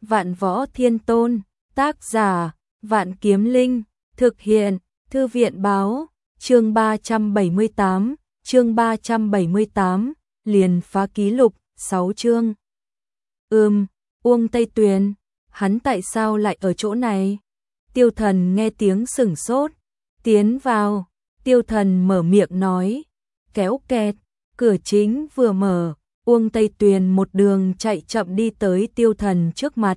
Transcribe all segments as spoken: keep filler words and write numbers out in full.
Vạn Võ Thiên Tôn, tác giả, Vạn Kiếm Linh, thực hiện, Thư viện Báo, chương ba trăm bảy mươi tám, chương ba trăm bảy mươi tám, liền phá ký lục, sáu chương. Ừm, Uông Tây Tuyền, hắn tại sao lại ở chỗ này? Tiêu Thần nghe tiếng sửng sốt, tiến vào, Tiêu Thần mở miệng nói, kéo kẹt, cửa chính vừa mở, Uông Tây Tuyền một đường chạy chậm đi tới Tiêu Thần trước mặt.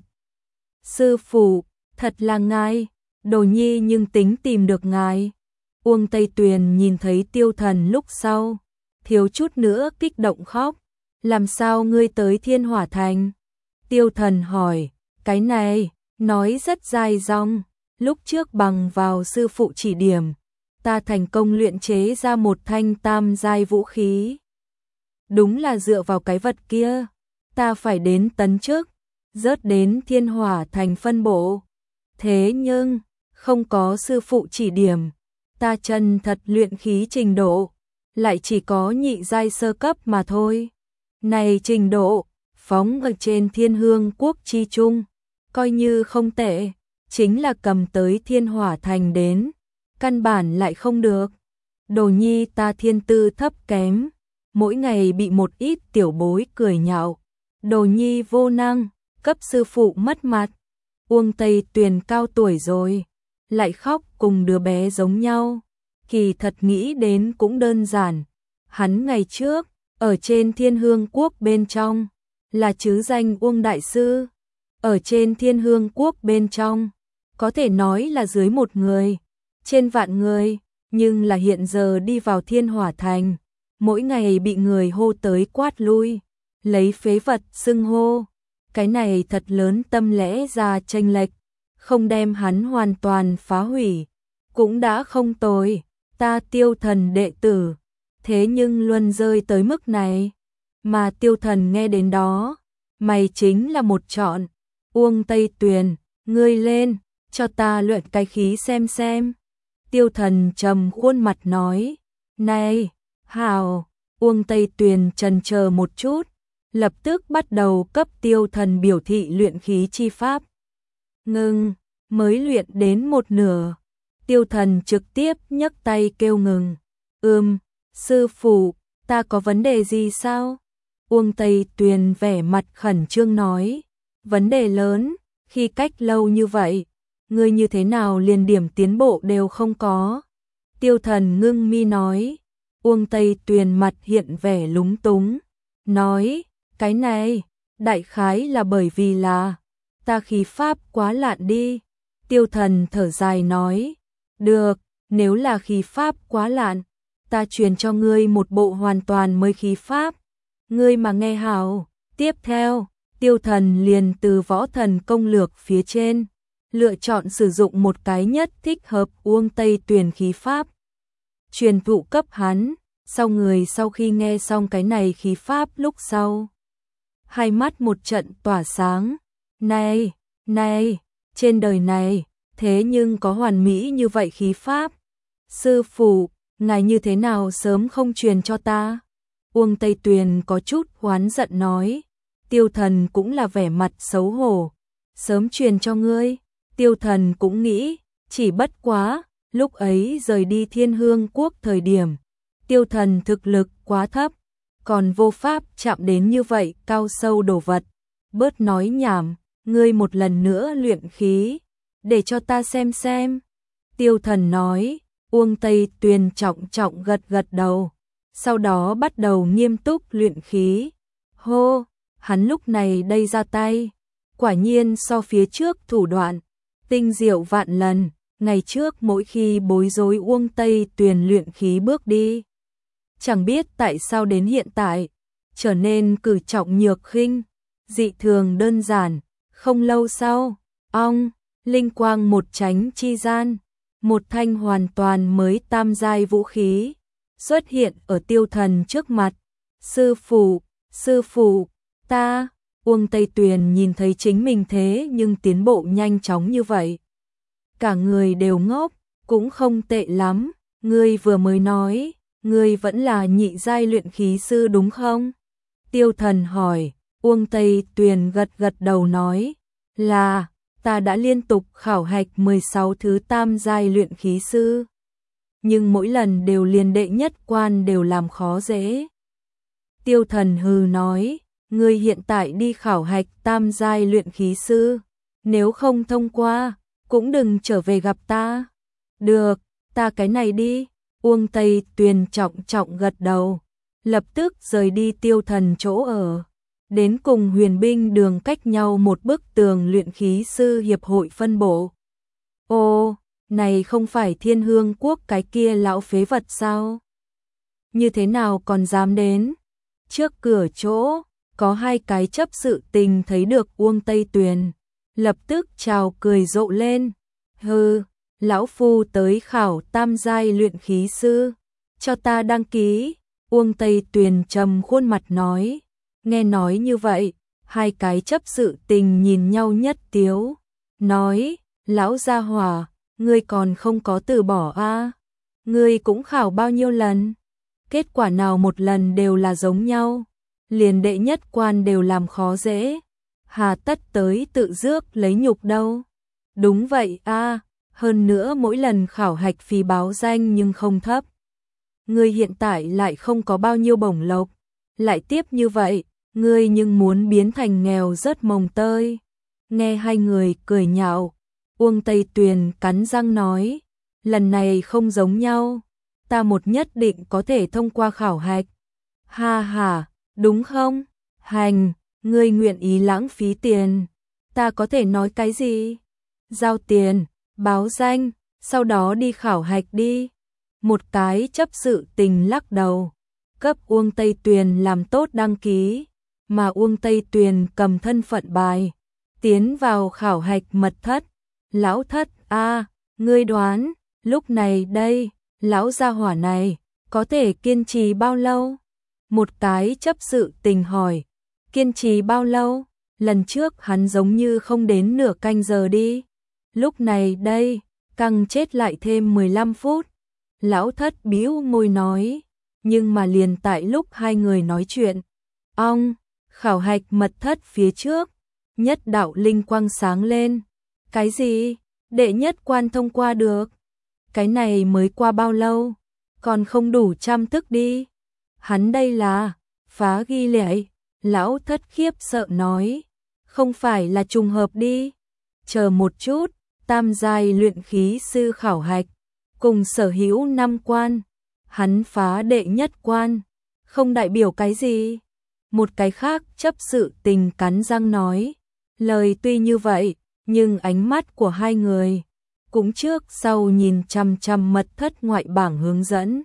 Sư phụ, thật là ngài, Đồ Nhi nhưng tính tìm được ngài. Uông Tây Tuyền nhìn thấy Tiêu Thần lúc sau, thiếu chút nữa kích động khóc. Làm sao ngươi tới Thiên Hỏa Thành? Tiêu Thần hỏi, cái này, nói rất dài dòng. Lúc trước bằng vào sư phụ chỉ điểm, ta thành công luyện chế ra một thanh tam giai vũ khí. Đúng là dựa vào cái vật kia, ta phải đến tấn chức, rớt đến Thiên Hỏa Thành phân bộ. Thế nhưng, không có sư phụ chỉ điểm, ta chân thật luyện khí trình độ, lại chỉ có nhị giai sơ cấp mà thôi. Này trình độ, phóng ở trên Thiên Hương Quốc chi trung, coi như không tệ, chính là cầm tới Thiên Hỏa Thành đến, căn bản lại không được. Đồ Nhi ta thiên tư thấp kém, mỗi ngày bị một ít tiểu bối cười nhạo. Đồ Nhi vô năng, cấp sư phụ mất mặt. Uông Tây Tuyền cao tuổi rồi, lại khóc cùng đứa bé giống nhau. Kỳ thật nghĩ đến cũng đơn giản. Hắn ngày trước, ở trên Thiên Hương Quốc bên trong, là chứ danh Uông Đại Sư. Ở trên Thiên Hương Quốc bên trong, có thể nói là dưới một người, trên vạn người, nhưng là hiện giờ đi vào Thiên Hỏa Thành, mỗi ngày bị người hô tới quát lui, lấy phế vật xưng hô. Cái này thật lớn tâm lẽ ra chênh lệch, không đem hắn hoàn toàn phá hủy, cũng đã không tồi. Ta Tiêu Thần đệ tử, thế nhưng luôn rơi tới mức này. Mà Tiêu Thần nghe đến đó, mày chính là một chọn. Uông Tây Tuyền, ngươi lên, cho ta luyện cái khí xem xem. Tiêu Thần trầm khuôn mặt nói, này, hào. Uông Tây Tuyền chần chờ một chút, lập tức bắt đầu cấp Tiêu Thần biểu thị luyện khí chi pháp. Ngừng, mới luyện đến một nửa, Tiêu Thần trực tiếp nhấc tay kêu ngừng. Ừm, sư phụ, ta có vấn đề gì sao? Uông Tây Tuyền vẻ mặt khẩn trương nói, vấn đề lớn, khi cách lâu như vậy, ngươi như thế nào liền điểm tiến bộ đều không có? Tiêu Thần ngưng mi nói. Uông Tây Tuyền mặt hiện vẻ lúng túng, nói, cái này, đại khái là bởi vì là, ta khí pháp quá lạn đi. Tiêu Thần thở dài nói, được, nếu là khí pháp quá lạn, ta truyền cho ngươi một bộ hoàn toàn mới khí pháp. Ngươi mà nghe hảo. Tiếp theo, Tiêu Thần liền từ võ thần công lược phía trên, lựa chọn sử dụng một cái nhất thích hợp Uông Tây Tuyền khí pháp, truyền thụ cấp hắn. Sau người sau khi nghe xong cái này khí pháp lúc sau, hai mắt một trận tỏa sáng. Này, này, trên đời này, thế nhưng có hoàn mỹ như vậy khí pháp. Sư phụ, ngài như thế nào sớm không truyền cho ta? Uông Tây Tuyền có chút oán giận nói. Tiêu Thần cũng là vẻ mặt xấu hổ. Sớm truyền cho ngươi. Tiêu Thần cũng nghĩ, chỉ bất quá, lúc ấy rời đi Thiên Hương Quốc thời điểm, Tiêu Thần thực lực quá thấp, còn vô pháp chạm đến như vậy cao sâu đồ vật. Bớt nói nhảm, ngươi một lần nữa luyện khí, để cho ta xem xem. Tiêu Thần nói. Uông Tây Tuyền trọng trọng gật gật đầu, sau đó bắt đầu nghiêm túc luyện khí. Hô, hắn lúc này đây ra tay, quả nhiên so phía trước thủ đoạn, tinh diệu vạn lần. Ngày trước mỗi khi bối rối Uông Tây Tuyền luyện khí bước đi, chẳng biết tại sao đến hiện tại, trở nên cử trọng nhược khinh, dị thường đơn giản. Không lâu sau, ong, linh quang một chánh chi gian, một thanh hoàn toàn mới tam giai vũ khí xuất hiện ở Tiêu Thần trước mặt. Sư phụ, sư phụ, ta. Uông Tây Tuyền nhìn thấy chính mình thế nhưng tiến bộ nhanh chóng như vậy, cả người đều ngốc. Cũng không tệ lắm, ngươi vừa mới nói, ngươi vẫn là nhị giai luyện khí sư đúng không? Tiêu Thần hỏi. Uông Tây Tuyền gật gật đầu nói, Là, ta đã liên tục khảo hạch mười sáu thứ tam giai luyện khí sư. Nhưng mỗi lần đều liền đệ nhất quan đều làm khó dễ. Tiêu Thần hừ nói, ngươi hiện tại đi khảo hạch tam giai luyện khí sư. Nếu không thông qua, cũng đừng trở về gặp ta. Được, ta cái này đi. Uông Tây Tuyền trọng trọng gật đầu. Lập tức rời đi Tiêu Thần chỗ ở. Đến cùng Huyền Binh Đường cách nhau một bức tường luyện khí sư hiệp hội phân bộ. Ô, này không phải Thiên Hương Quốc cái kia lão phế vật sao? Như thế nào còn dám đến? Trước cửa chỗ, có hai cái chấp sự tình thấy được Uông Tây Tuyền. Lập tức chào cười rộ lên. Hừ, lão phu tới khảo tam giai luyện khí sư. Cho ta đăng ký. Uông Tây Tuyền trầm khuôn mặt nói. Nghe nói như vậy, hai cái chấp sự tình nhìn nhau nhất tiếu. Nói, lão gia hỏa, ngươi còn không có từ bỏ a? À? Ngươi cũng khảo bao nhiêu lần? Kết quả nào một lần đều là giống nhau. Liền đệ nhất quan đều làm khó dễ. Hà tất tới tự rước lấy nhục đâu. Đúng vậy a, à, hơn nữa mỗi lần khảo hạch phí báo danh nhưng không thấp. Ngươi hiện tại lại không có bao nhiêu bổng lộc. Lại tiếp như vậy, ngươi nhưng muốn biến thành nghèo rớt mồng tơi. Nghe hai người cười nhạo, Uông Tây Tuyền cắn răng nói, lần này không giống nhau, ta một nhất định có thể thông qua khảo hạch. Ha ha, đúng không? Hành, ngươi nguyện ý lãng phí tiền, ta có thể nói cái gì? Giao tiền, báo danh, sau đó đi khảo hạch đi. Một cái chấp sự tình lắc đầu, cấp Uông Tây Tuyền làm tốt đăng ký, mà Uông Tây Tuyền cầm thân phận bài, tiến vào khảo hạch mật thất. Lão thất a, à, ngươi đoán, lúc này đây, lão gia hỏa này, có thể kiên trì bao lâu? Một cái chấp sự tình hỏi, kiên trì bao lâu? Lần trước hắn giống như không đến nửa canh giờ đi. Lúc này đây, căng chết lại thêm mười lăm phút. Lão thất bĩu môi nói, nhưng mà liền tại lúc hai người nói chuyện, ong, khảo hạch mật thất phía trước, nhất đạo linh quang sáng lên. Cái gì? Đệ nhất quan thông qua được? Cái này mới qua bao lâu? Còn không đủ trăm thức đi. Hắn đây là phá ghi lệ. Lão thất khiếp sợ nói, không phải là trùng hợp đi. Chờ một chút, tam giai luyện khí sư khảo hạch, cùng sở hữu năm quan, hắn phá đệ nhất quan, không đại biểu cái gì. Một cái khác chấp sự tình cắn răng nói, lời tuy như vậy, nhưng ánh mắt của hai người cũng trước sau nhìn chằm chằm mật thất ngoại bảng hướng dẫn.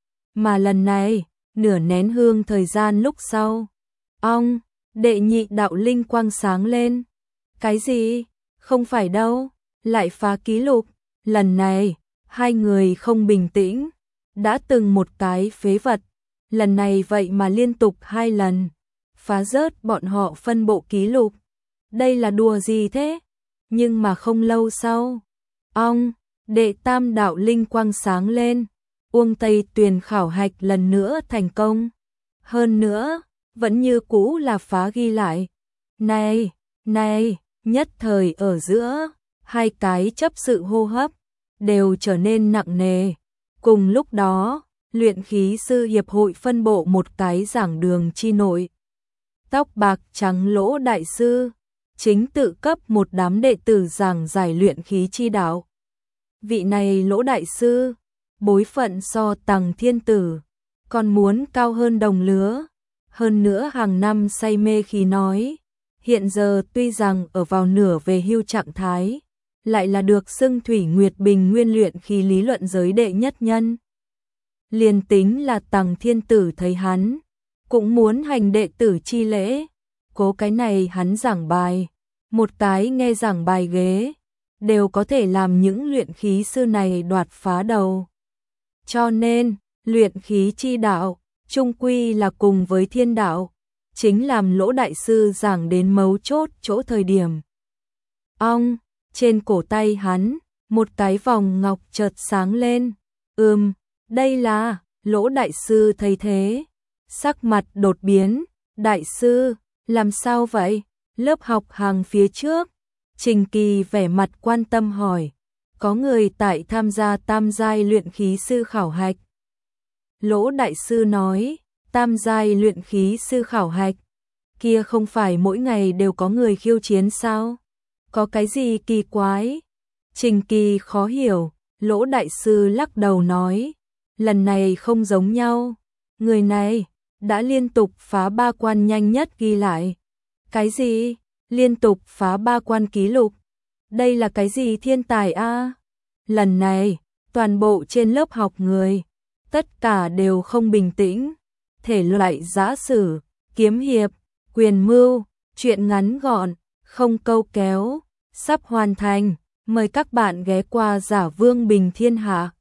Mà lần này, nửa nén hương thời gian lúc sau, ong, đệ nhị đạo linh quang sáng lên. Cái gì? Không phải đâu, lại phá ký lục. Lần này, hai người không bình tĩnh, đã từng một cái phế vật, lần này vậy mà liên tục hai lần, phá rớt bọn họ phân bộ ký lục. Đây là đùa gì thế? Nhưng mà không lâu sau, ong, đệ tam đạo linh quang sáng lên, Uông Tây Tuyền khảo hạch lần nữa thành công. Hơn nữa, vẫn như cũ là phá ghi lại. Này, này, nhất thời ở giữa, hai cái chấp sự hô hấp đều trở nên nặng nề. Cùng lúc đó, luyện khí sư hiệp hội phân bộ một cái giảng đường chi nội. Tóc bạc trắng Lỗ đại sư, chính tự cấp một đám đệ tử giảng giải luyện khí chi đạo. Vị này Lỗ đại sư, bối phận so Tằng Thiên Tử, còn muốn cao hơn đồng lứa. Hơn nữa hàng năm say mê khí nói, hiện giờ tuy rằng ở vào nửa về hưu trạng thái, lại là được xưng Thủy Nguyệt Bình Nguyên luyện khí lý luận giới đệ nhất nhân. Liền tính là Tằng Thiên Tử thấy hắn, cũng muốn hành đệ tử chi lễ, cố cái này hắn giảng bài, một cái nghe giảng bài ghế, đều có thể làm những luyện khí sư này đoạt phá đầu. Cho nên, luyện khí chi đạo, chung quy là cùng với thiên đạo, chính làm Lỗ đại sư giảng đến mấu chốt chỗ thời điểm. Ong, trên cổ tay hắn, một cái vòng ngọc chợt sáng lên. Ừm, đây là, Lỗ đại sư thấy thế, sắc mặt đột biến. Đại sư, làm sao vậy? Lớp học hàng phía trước, Trình Kỳ vẻ mặt quan tâm hỏi, có người tại tham gia tam giai luyện khí sư khảo hạch. Lỗ đại sư nói, tam giai luyện khí sư khảo hạch, kia không phải mỗi ngày đều có người khiêu chiến sao? Có cái gì kỳ quái? Trình Kỳ khó hiểu, Lỗ đại sư lắc đầu nói, lần này không giống nhau, người này đã liên tục phá ba quan nhanh nhất ghi lại. Cái gì? Liên tục phá ba quan ký lục? Đây là cái gì thiên tài a? Lần này, toàn bộ trên lớp học người, tất cả đều không bình tĩnh. Thể loại giã sử, kiếm hiệp, quyền mưu, truyện ngắn gọn, không câu kéo, sắp hoàn thành. Mời các bạn ghé qua Giả Vương Bình Thiên Hạ.